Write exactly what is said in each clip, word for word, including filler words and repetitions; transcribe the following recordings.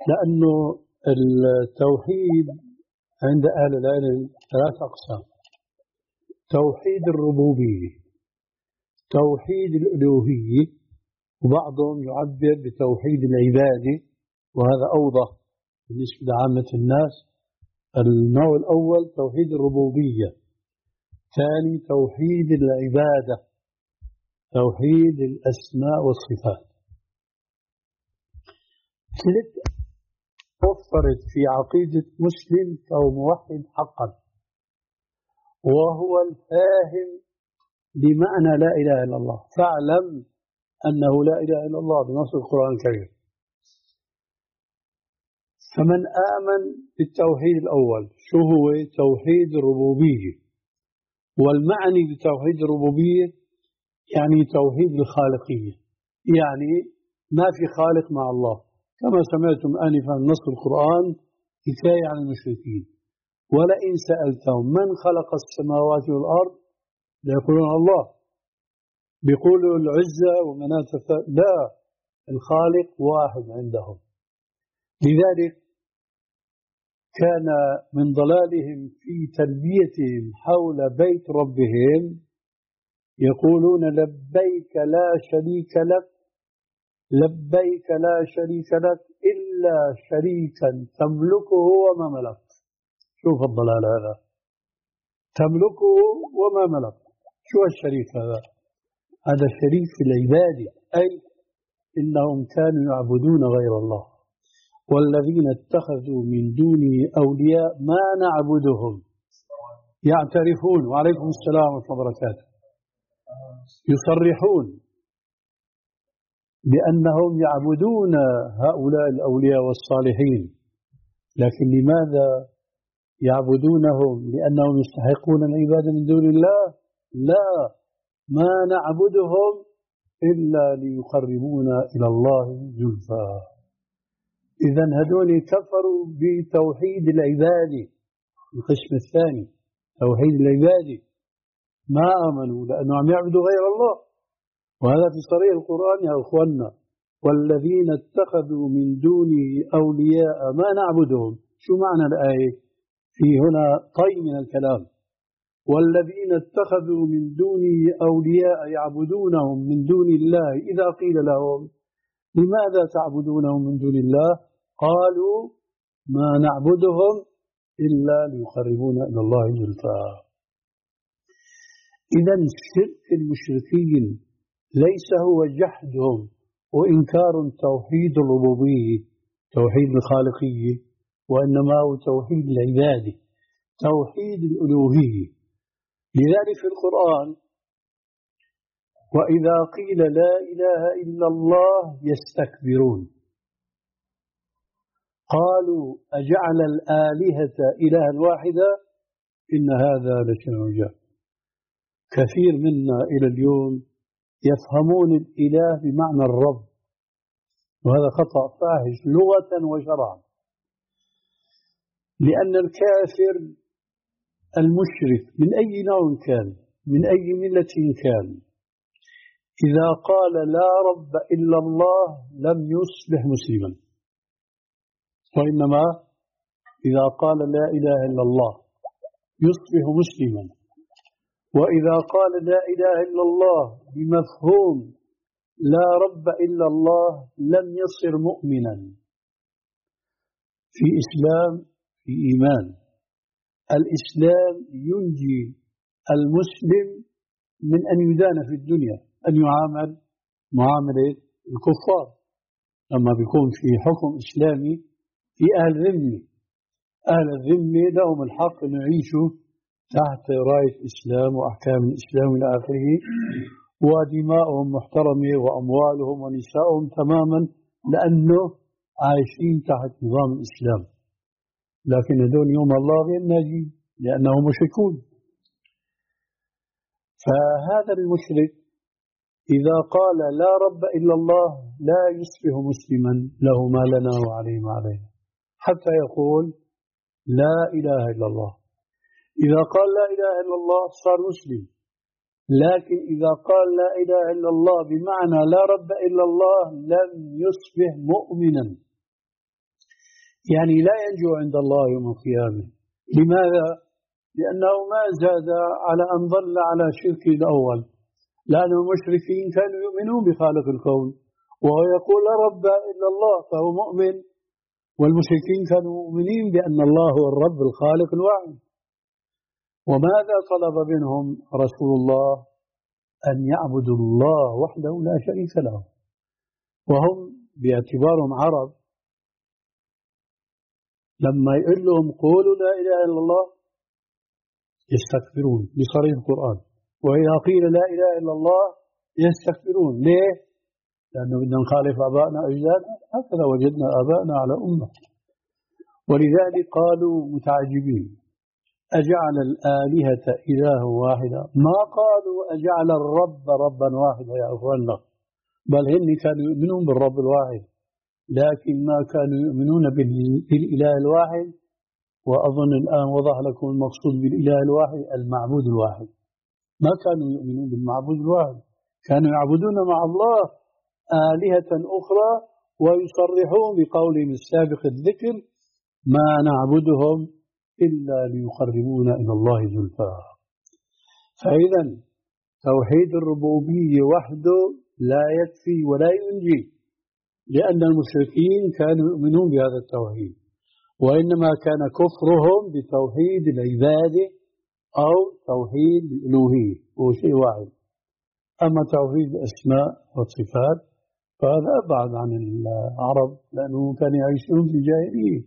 لأنه التوحيد عند أهل العلم ثلاث أقسام: توحيد الربوبية، توحيد الألوهية، وبعضهم يعبر بتوحيد العبادة، وهذا أوضح بالنسبة لعامة الناس. النوع الأول توحيد الربوبية، ثاني توحيد العبادة، توحيد الأسماء والصفات. ثلاث وفرت في عقيدة مسلم أو موحد حقا، وهو الفاهم بمعنى لا إله إلا الله. فاعلم أنه لا إله إلا الله بنص القرآن الكريم. فمن آمن بالتوحيد الأول، شو هو توحيد الربوبية؟ والمعني بتوحيد الربوبية يعني توحيد الخالقية، يعني ما في خالق مع الله، كما سمعتم آنفا نص القرآن حكاية عن المشركين: ولئن سألتهم من خلق السماوات والأرض ليقولون الله. بيقولوا العزة ومناة، لا، الخالق واحد عندهم. لذلك كان من ضلالهم في تلبيتهم حول بيت ربهم يقولون: لبيك لا شريك لك، لبيك لا شريك لك إلا شريكا تملكه وما ملك. شوف الضلال هذا، تملكه وما ملك. شو الشريك هذا؟ هذا الشريك في العبادة، أي إنهم كانوا يعبدون غير الله. والذين اتخذوا من دونه أولياء ما نعبدهم يعترفون، وعليكم السلام ورحمة الله وبركاته، يصرحون بأنهم يعبدون هؤلاء الأولياء والصالحين. لكن لماذا يعبدونهم؟ لأنهم يستحقون العبادة من دون الله؟ لا، ما نعبدهم إلا ليقربونا إلى الله زلفى. إذن هذول كفروا بتوحيد العبادة، القسم الثاني توحيد العبادة، ما آمنوا لأنهم يعبدوا غير الله. وهذا في صريح القرآن يا أخوانا: والذين اتخذوا من دونه أولياء ما نعبدهم. شو معنى الآية؟ في هنا طي من الكلام: والذين اتخذوا من دونه أولياء يعبدونهم من دون الله إذا قيل لهم لماذا تعبدونهم من دون الله قالوا ما نعبدهم إلا ليقربونا إلى الله زلفى. إذن شرك المشركين ليس هو جحدهم وإنكار توحيد الربوبية، توحيد الخالقية، وإنما هو توحيد العبادة، توحيد الألوهية. لذلك في القرآن: وإذا قيل لا إله إلا الله يستكبرون، قالوا أجعل الآلهة إلها واحدا إن هذا لشيء عجاب. كثير منا إلى اليوم يفهمون الإله بمعنى الرب، وهذا خطأ فاحش لغة وشرعا. لأن الكافر المشرك من أي نوع كان، من أي ملة كان، إذا قال لا رب إلا الله لم يصبح مسلما، وإنما إذا قال لا إله إلا الله يصبح مسلما. وإذا قال لا إله إلا الله بمفهوم لا رب إلا الله لم يصر مؤمنا. في إسلام، في إيمان. الإسلام ينجي المسلم من أن يدان في الدنيا، أن يعامل معاملة الكفار. لما بيكون في حكم إسلامي في أهل ذمة، أهل الذمة لهم الحق أن يعيشوا تحت راية الإسلام وأحكام الإسلام إلى آخره، ودماؤهم محترمة وأموالهم ونسائهم تماما، لأنه عايشين تحت نظام الإسلام. لكن هذول يوم الله غير ناجين لأنهم مشركون. فهذا المشرك إذا قال لا رب إلا الله لا يصبح مسلما، له ما لنا وعليه ما علينا، حتى يقول لا إله إلا الله. إذا قال لا إله إلا الله صار مسلم. لكن إذا قال لا إله إلا الله بمعنى لا رب إلا الله لم يصبح مؤمنا. يعني لا ينجو عند الله يوم القيامة. لماذا؟ لأنه ما زاد على أن ظل على شركه الأول، لأن المشركين كانوا يؤمنون بخالق الكون، وهو يقول لا رب إلا الله، فهو مؤمن، والمشركين كانوا مؤمنين بأن الله هو الرب الخالق الواحد. وماذا طلب منهم رسول الله؟ أن يعبدوا الله وحده لا شريك له، وهم باعتبارهم عرب لما يقول لهم قولوا لا إله إلا الله يستكبرون بصريح القرآن، وإذا قيل لا إله إلا الله يستكبرون. ليه؟ لأنه بدنا نخالف آبائنا أجدادنا، هكذا وجدنا آبائنا على أمة. ولذلك قالوا متعجبين أجعل الآلهة إله واحدا، ما قالوا أجعل الرب ربا واحدا يا أخوانا، بل هم كانوا يؤمنون بالرب الواحد، لكن ما كانوا يؤمنون بالإله الواحد. وأظن الآن وضح لكم المقصود بالإله الواحد المعبود الواحد. ما كانوا يؤمنون بالمعبود الواحد، كانوا يعبدون مع الله آلهة أخرى، ويصرحون بقولهم السابق الذكر ما نعبدهم إلا ليقربونا إلى الله زلفى. فإذا توحيد الربوبية وحده لا يكفي ولا ينجي، لأن المشركين كانوا يؤمنون بهذا التوحيد، وإنما كان كفرهم بتوحيد العبادة أو توحيد الألوهية، هو شيء واحد. أما توحيد الأسماء والصفات فهذا أبعد عن العرب، لأنهم كانوا يعيشون في الجاهلية.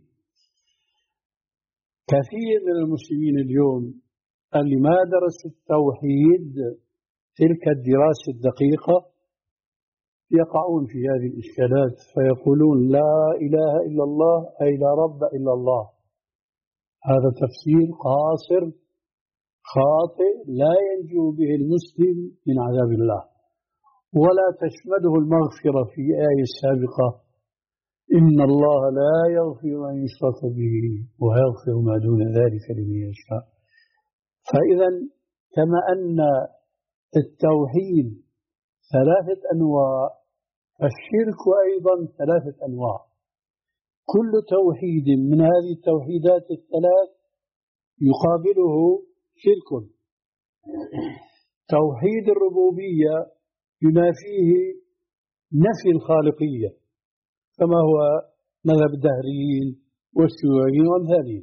كثير من المسلمين اليوم اللي ما درسوا التوحيد تلك الدراسة الدقيقة يقعون في هذه الإشكالات، فيقولون لا إله إلا الله أي لا رب إلا الله. هذا تفسير قاصر خاطئ لا ينجو به المسلم من عذاب الله، ولا تشمله المغفرة في آية سابقة إن الله لا يغفر أن يشرك به ويغفر ما دون ذلك لمن يشاء. فإذا كما أن التوحيد ثلاثة أنواع، الشرك أيضا ثلاثة أنواع. كل توحيد من هذه التوحيدات الثلاث يقابله شرك. توحيد الربوبية ينافيه نفي الخالقية، كما هو مذهب الدهريين والشيوعيين وأمثالهم.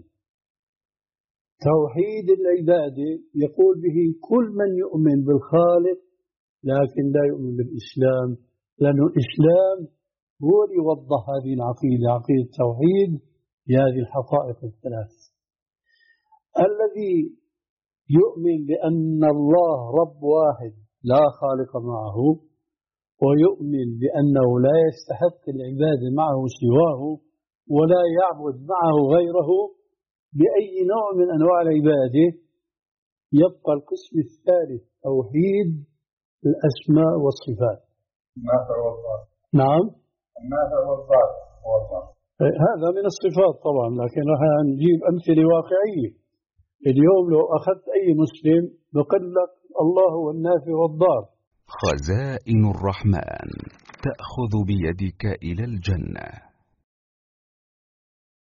توحيد العبادة يقول به كل من يؤمن بالخالق لكن لا يؤمن بالإسلام، لأن الإسلام هو اللي يوضح هذه العقيدة، عقيدة التوحيد بهذه الحقائق الثلاث. الذي يؤمن بأن الله رب واحد لا خالق معه، ويؤمن بأنه لا يستحق العبادة معه سواه، ولا يعبد معه غيره بأي نوع من أنواع العبادة. يبقى القسم الثالث توحيد الأسماء والصفات. نعم، النافع والضار. هذا من الصفات طبعا، لكن راح نجيب أمثلة واقعية. اليوم لو أخذت أي مسلم بقول لك الله هو النافع والضار. خزائن الرحمن تأخذ بيدك إلى الجنة.